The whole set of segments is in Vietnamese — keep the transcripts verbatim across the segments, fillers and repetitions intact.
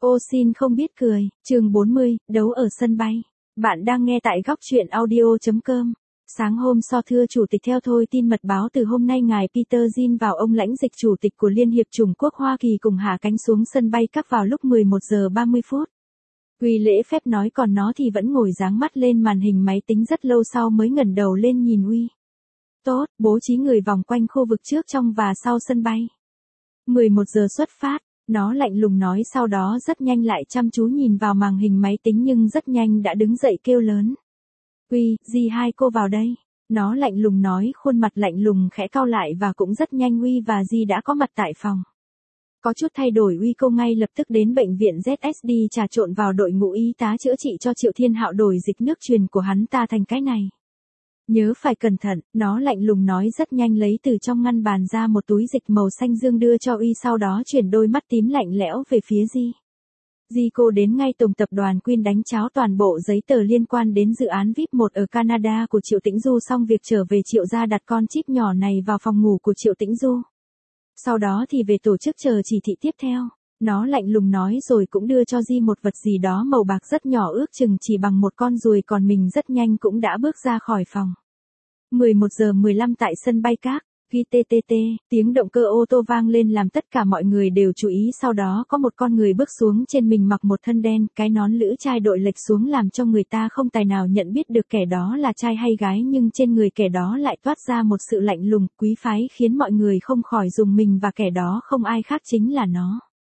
Ô xin không biết cười, chương bốn mươi, đấu ở sân bay. Bạn đang nghe tại góc truyện audio.com. Sáng hôm so thưa Chủ tịch theo thôi tin mật báo từ hôm nay ngài Peter Jin vào ông lãnh dịch Chủ tịch của Liên hiệp Trung Quốc Hoa Kỳ cùng hạ cánh xuống sân bay Cắp vào lúc mười một giờ ba mươi phút. Quy lễ phép nói còn nó thì vẫn ngồi dáng mắt lên màn hình máy tính rất lâu sau mới ngẩng đầu lên nhìn Uy. Tốt, bố trí người vòng quanh khu vực trước trong và sau sân bay. mười một giờ xuất phát. Nó lạnh lùng nói sau đó rất nhanh lại chăm chú nhìn vào màn hình máy tính nhưng rất nhanh đã đứng dậy kêu lớn. Uy, Di hai cô vào đây. Nó lạnh lùng nói khuôn mặt lạnh lùng khẽ cau lại và cũng rất nhanh Uy và Di đã có mặt tại phòng. Có chút thay đổi Uy cô ngay lập tức đến bệnh viện Z S D trà trộn vào đội ngũ y tá chữa trị cho Triệu Thiên Hạo đổi dịch nước truyền của hắn ta thành cái này. Nhớ phải cẩn thận, nó lạnh lùng nói rất nhanh lấy từ trong ngăn bàn ra một túi dịch màu xanh dương đưa cho Uy sau đó chuyển đôi mắt tím lạnh lẽo về phía Di. Di cô đến ngay tổng tập đoàn Queen đánh cháo toàn bộ giấy tờ liên quan đến dự án vi ai pi một ở Canada của Triệu Tĩnh Du xong việc trở về Triệu gia đặt con chip nhỏ này vào phòng ngủ của Triệu Tĩnh Du. Sau đó thì về tổ chức chờ chỉ thị tiếp theo. Nó lạnh lùng nói rồi cũng đưa cho Di một vật gì đó màu bạc rất nhỏ ước chừng chỉ bằng một con ruồi còn mình rất nhanh cũng đã bước ra khỏi phòng. mười một giờ mười lăm tại sân bay Các, ghi tê tê tê, tiếng động cơ ô tô vang lên làm tất cả mọi người đều chú ý sau đó có một con người bước xuống trên mình mặc một thân đen, cái nón lữ trai đội lệch xuống làm cho người ta không tài nào nhận biết được kẻ đó là trai hay gái nhưng trên người kẻ đó lại toát ra một sự lạnh lùng, quý phái khiến mọi người không khỏi rùng mình và kẻ đó không ai khác chính là nó.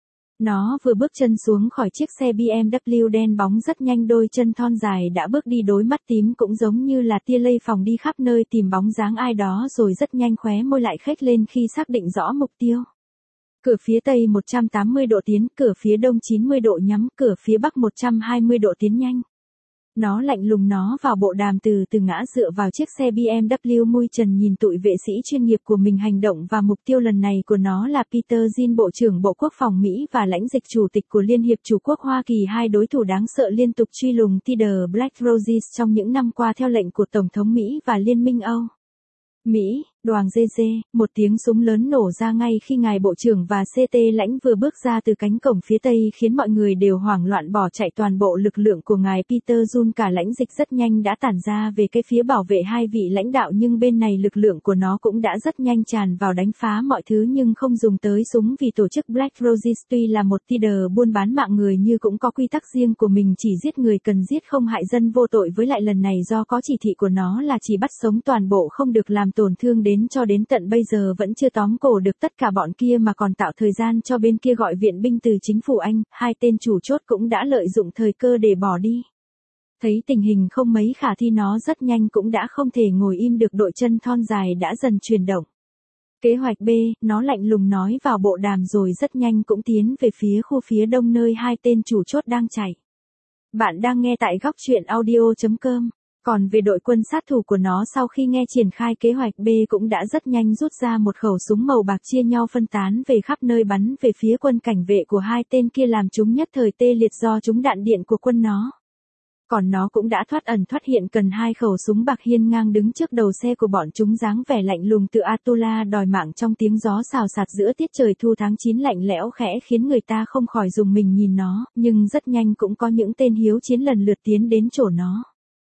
Nó vừa bước chân xuống khỏi chiếc xe bê em vê đen bóng rất nhanh đôi chân thon dài đã bước đi đôi mắt tím cũng giống như là tia lây phòng đi khắp nơi tìm bóng dáng ai đó rồi rất nhanh khóe môi lại khếch lên khi xác định rõ mục tiêu. Cửa phía tây một trăm tám mươi độ tiến, cửa phía đông chín mươi độ nhắm, cửa phía bắc một trăm hai mươi độ tiến nhanh. Nó lạnh lùng nó vào bộ đàm từ từ ngã dựa vào chiếc xe bê em vê mui trần nhìn tụi vệ sĩ chuyên nghiệp của mình hành động và mục tiêu lần này của nó là Peter Jin Bộ trưởng Bộ Quốc phòng Mỹ và lãnh dịch Chủ tịch của Liên hiệp Trung Quốc Hoa Kỳ hai đối thủ đáng sợ liên tục truy lùng Tiger Black Roses trong những năm qua theo lệnh của Tổng thống Mỹ và Liên minh Âu. Mỹ, đoàn giê giê, một tiếng súng lớn nổ ra ngay khi ngài Bộ trưởng và xê tê lãnh vừa bước ra từ cánh cổng phía tây khiến mọi người đều hoảng loạn bỏ chạy toàn bộ lực lượng của ngài Peter Jun cả lãnh dịch rất nhanh đã tản ra về cái phía bảo vệ hai vị lãnh đạo nhưng bên này lực lượng của nó cũng đã rất nhanh tràn vào đánh phá mọi thứ nhưng không dùng tới súng vì tổ chức Black Roses tuy là một leader buôn bán mạng người như cũng có quy tắc riêng của mình chỉ giết người cần giết không hại dân vô tội với lại lần này do có chỉ thị của nó là chỉ bắt sống toàn bộ không được làm tổn thương đến cho đến tận bây giờ vẫn chưa tóm cổ được tất cả bọn kia mà còn tạo thời gian cho bên kia gọi viện binh từ chính phủ Anh, hai tên chủ chốt cũng đã lợi dụng thời cơ để bỏ đi. Thấy tình hình không mấy khả thi nó rất nhanh cũng đã không thể ngồi im được đội chân thon dài đã dần chuyển động. Kế hoạch B, nó lạnh lùng nói vào bộ đàm rồi rất nhanh cũng tiến về phía khu phía đông nơi hai tên chủ chốt đang chạy. Bạn đang nghe tại góc truyện audio.com. Còn về đội quân sát thủ của nó sau khi nghe triển khai kế hoạch B cũng đã rất nhanh rút ra một khẩu súng màu bạc chia nhau phân tán về khắp nơi bắn về phía quân cảnh vệ của hai tên kia làm chúng nhất thời tê liệt do trúng đạn điện của quân nó. Còn nó cũng đã thoát ẩn thoát hiện cần hai khẩu súng bạc hiên ngang đứng trước đầu xe của bọn chúng dáng vẻ lạnh lùng từ Atula đòi mạng trong tiếng gió xào xạc giữa tiết trời thu tháng chín lạnh lẽo khẽ khiến người ta không khỏi rùng mình nhìn nó, nhưng rất nhanh cũng có những tên hiếu chiến lần lượt tiến đến chỗ nó.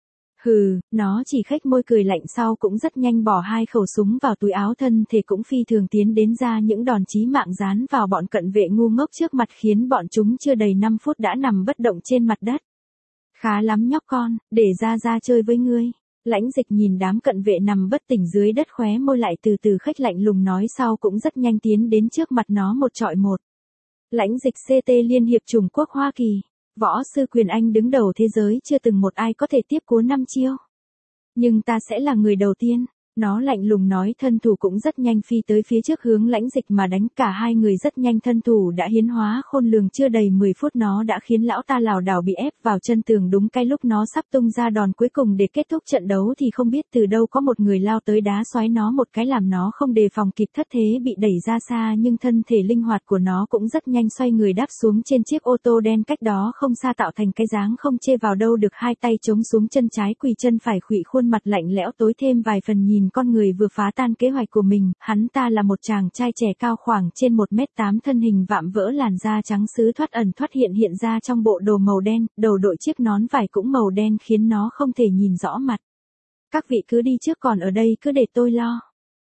Hừ, nó chỉ khếch môi cười lạnh sau cũng rất nhanh bỏ hai khẩu súng vào túi áo thân thể cũng phi thường tiến đến ra những đòn chí mạng dán vào bọn cận vệ ngu ngốc trước mặt khiến bọn chúng chưa đầy năm phút đã nằm bất động trên mặt đất. Khá lắm nhóc con, để ra ra chơi với ngươi. Lãnh dịch nhìn đám cận vệ nằm bất tỉnh dưới đất khóe môi lại từ từ khếch lạnh lùng nói sau cũng rất nhanh tiến đến trước mặt nó một trọi một. Lãnh dịch xê tê Liên hiệp Trung Quốc Hoa Kỳ. Võ sư quyền Anh đứng đầu thế giới chưa từng một ai có thể tiếp cú năm chiêu. Nhưng ta sẽ là người đầu tiên. Nó lạnh lùng nói thân thủ cũng rất nhanh phi tới phía trước hướng lãnh dịch mà đánh cả hai người rất nhanh thân thủ đã hiến hóa khôn lường chưa đầy mười phút nó đã khiến lão ta lảo đảo bị ép vào chân tường đúng cái lúc nó sắp tung ra đòn cuối cùng để kết thúc trận đấu thì không biết từ đâu có một người lao tới đá xoáy nó một cái làm nó không đề phòng kịp thất thế bị đẩy ra xa nhưng thân thể linh hoạt của nó cũng rất nhanh xoay người đáp xuống trên chiếc ô tô đen cách đó không xa tạo thành cái dáng không chê vào đâu được hai tay chống xuống chân trái quỳ chân phải khuỵu khuôn mặt lạnh lẽo tối thêm vài phần nhìn nhìn con người vừa phá tan kế hoạch của mình, hắn ta là một chàng trai trẻ cao khoảng trên một mét tám, thân hình vạm vỡ, làn da trắng sứ thoát ẩn thoát hiện hiện ra trong bộ đồ màu đen, đầu đội chiếc nón vải cũng màu đen khiến nó không thể nhìn rõ mặt. Các vị cứ đi trước, còn ở đây cứ để tôi lo.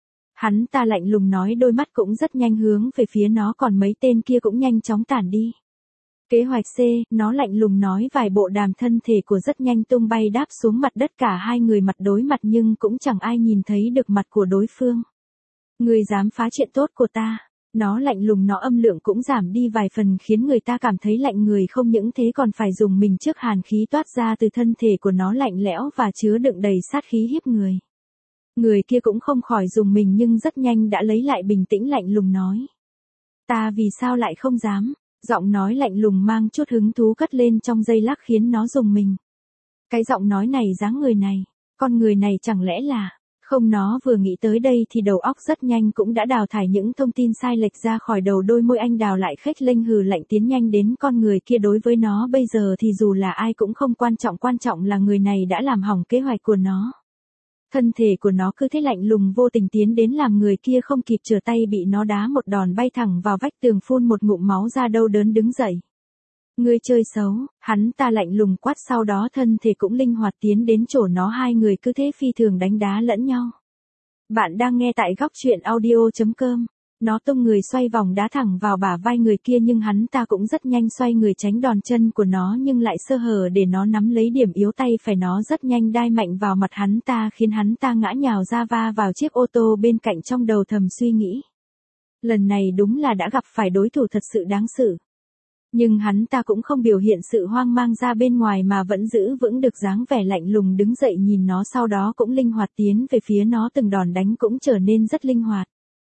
Hắn ta lạnh lùng nói, đôi mắt cũng rất nhanh hướng về phía nó, còn mấy tên kia cũng nhanh chóng tản đi. Kế hoạch C, nó lạnh lùng nói, vài bộ đàm thân thể của rất nhanh tung bay đáp xuống mặt đất, cả hai người mặt đối mặt nhưng cũng chẳng ai nhìn thấy được mặt của đối phương. Người dám phá chuyện tốt của ta. Nó lạnh lùng, nó âm lượng cũng giảm đi vài phần khiến người ta cảm thấy lạnh người, không những thế còn phải dùng mình trước hàn khí toát ra từ thân thể của nó lạnh lẽo và chứa đựng đầy sát khí hiếp người. Người kia cũng không khỏi dùng mình nhưng rất nhanh đã lấy lại bình tĩnh, lạnh lùng nói. Ta vì sao lại không dám? Giọng nói lạnh lùng mang chút hứng thú cất lên trong giây lát khiến nó rùng mình. Cái giọng nói này, dáng người này, con người này chẳng lẽ là... Không, nó vừa nghĩ tới đây thì đầu óc rất nhanh cũng đã đào thải những thông tin sai lệch ra khỏi đầu, đôi môi anh đào lại khếch lênh hừ lạnh tiến nhanh đến con người kia. Đối với nó bây giờ thì dù là ai cũng không quan trọng, quan trọng là người này đã làm hỏng kế hoạch của nó. Thân thể của nó cứ thế lạnh lùng vô tình tiến đến làm người kia không kịp trở tay bị nó đá một đòn bay thẳng vào vách tường, phun một ngụm máu ra, đau đớn đứng dậy. Ngươi chơi xấu, hắn ta lạnh lùng quát, sau đó thân thể cũng linh hoạt tiến đến chỗ nó, hai người cứ thế phi thường đánh đá lẫn nhau. Bạn đang nghe tại góc truyện audio chấm com. Nó tung người xoay vòng đá thẳng vào bả vai người kia nhưng hắn ta cũng rất nhanh xoay người tránh đòn chân của nó, nhưng lại sơ hở để nó nắm lấy điểm yếu tay phải, nó rất nhanh đai mạnh vào mặt hắn ta khiến hắn ta ngã nhào ra va vào chiếc ô tô bên cạnh, trong đầu thầm suy nghĩ. Lần này đúng là đã gặp phải đối thủ thật sự đáng xử. Nhưng hắn ta cũng không biểu hiện sự hoang mang ra bên ngoài mà vẫn giữ vững được dáng vẻ lạnh lùng đứng dậy nhìn nó, sau đó cũng linh hoạt tiến về phía nó, từng đòn đánh cũng trở nên rất linh hoạt.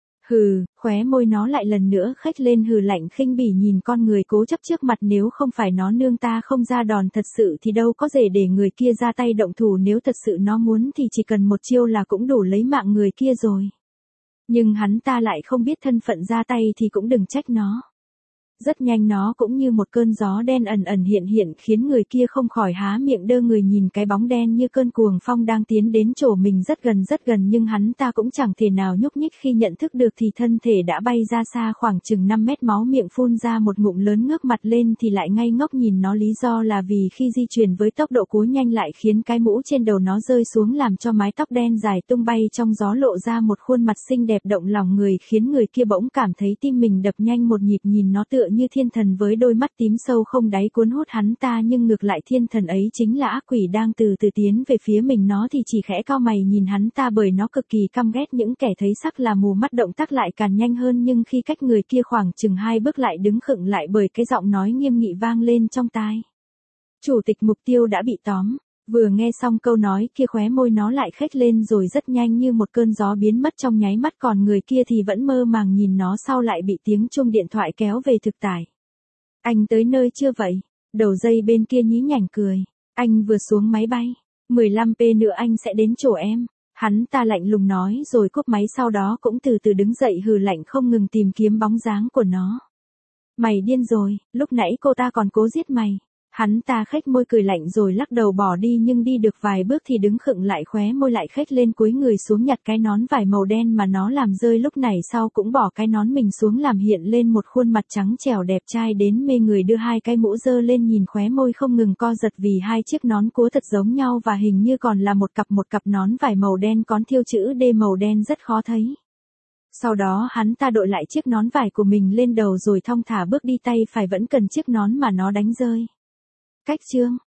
Hừ, khóe môi nó lại lần nữa khếch lên hừ lạnh khinh bỉ nhìn con người cố chấp trước mặt, nếu không phải nó nương ta không ra đòn thật sự thì đâu có dễ để người kia ra tay động thủ, nếu thật sự nó muốn thì chỉ cần một chiêu là cũng đủ lấy mạng người kia rồi. Nhưng hắn ta lại không biết thân phận, ra tay thì cũng đừng trách nó. Rất nhanh nó cũng như một cơn gió đen ẩn ẩn hiện hiện khiến người kia không khỏi há miệng đơ người nhìn cái bóng đen như cơn cuồng phong đang tiến đến chỗ mình rất gần rất gần, nhưng hắn ta cũng chẳng thể nào nhúc nhích. Khi nhận thức được thì thân thể đã bay ra xa khoảng chừng năm mét, máu miệng phun ra một ngụm lớn, ngước mặt lên thì lại ngây ngốc nhìn nó, lý do là vì khi di chuyển với tốc độ cúi nhanh lại khiến cái mũ trên đầu nó rơi xuống làm cho mái tóc đen dài tung bay trong gió lộ ra một khuôn mặt xinh đẹp động lòng người, khiến người kia bỗng cảm thấy tim mình đập nhanh một nhịp, nhìn nó tựa như thiên thần với đôi mắt tím sâu không đáy cuốn hút hắn ta, nhưng ngược lại thiên thần ấy chính là ác quỷ đang từ từ tiến về phía mình. Nó thì chỉ khẽ cau mày nhìn hắn ta bởi nó cực kỳ căm ghét những kẻ thấy sắc là mù mắt, động tác lại càng nhanh hơn, nhưng khi cách người kia khoảng chừng hai bước lại đứng khựng lại bởi cái giọng nói nghiêm nghị vang lên trong tai. Chủ tịch mục tiêu đã bị tóm. Vừa nghe xong câu nói kia khóe môi nó lại khếch lên rồi rất nhanh như một cơn gió biến mất trong nháy mắt, còn người kia thì vẫn mơ màng nhìn nó, sau lại bị tiếng chuông điện thoại kéo về thực tại. Anh tới nơi chưa vậy? Đầu dây bên kia nhí nhảnh cười. Anh vừa xuống máy bay. mười lăm phút nữa anh sẽ đến chỗ em. Hắn ta lạnh lùng nói rồi cúp máy, sau đó cũng từ từ đứng dậy hừ lạnh không ngừng tìm kiếm bóng dáng của nó. Mày điên rồi, lúc nãy cô ta còn cố giết mày. Hắn ta khếch môi cười lạnh rồi lắc đầu bỏ đi, nhưng đi được vài bước thì đứng khựng lại, khóe môi lại khếch lên, cúi người xuống nhặt cái nón vải màu đen mà nó làm rơi lúc này, sau cũng bỏ cái nón mình xuống làm hiện lên một khuôn mặt trắng trẻo đẹp trai đến mê người, đưa hai cái mũ dơ lên nhìn, khóe môi không ngừng co giật vì hai chiếc nón cúa thật giống nhau và hình như còn là một cặp một cặp nón vải màu đen có thêu chữ D màu đen rất khó thấy. Sau đó hắn ta đội lại chiếc nón vải của mình lên đầu rồi thong thả bước đi, tay phải vẫn cần chiếc nón mà nó đánh rơi. Cách chương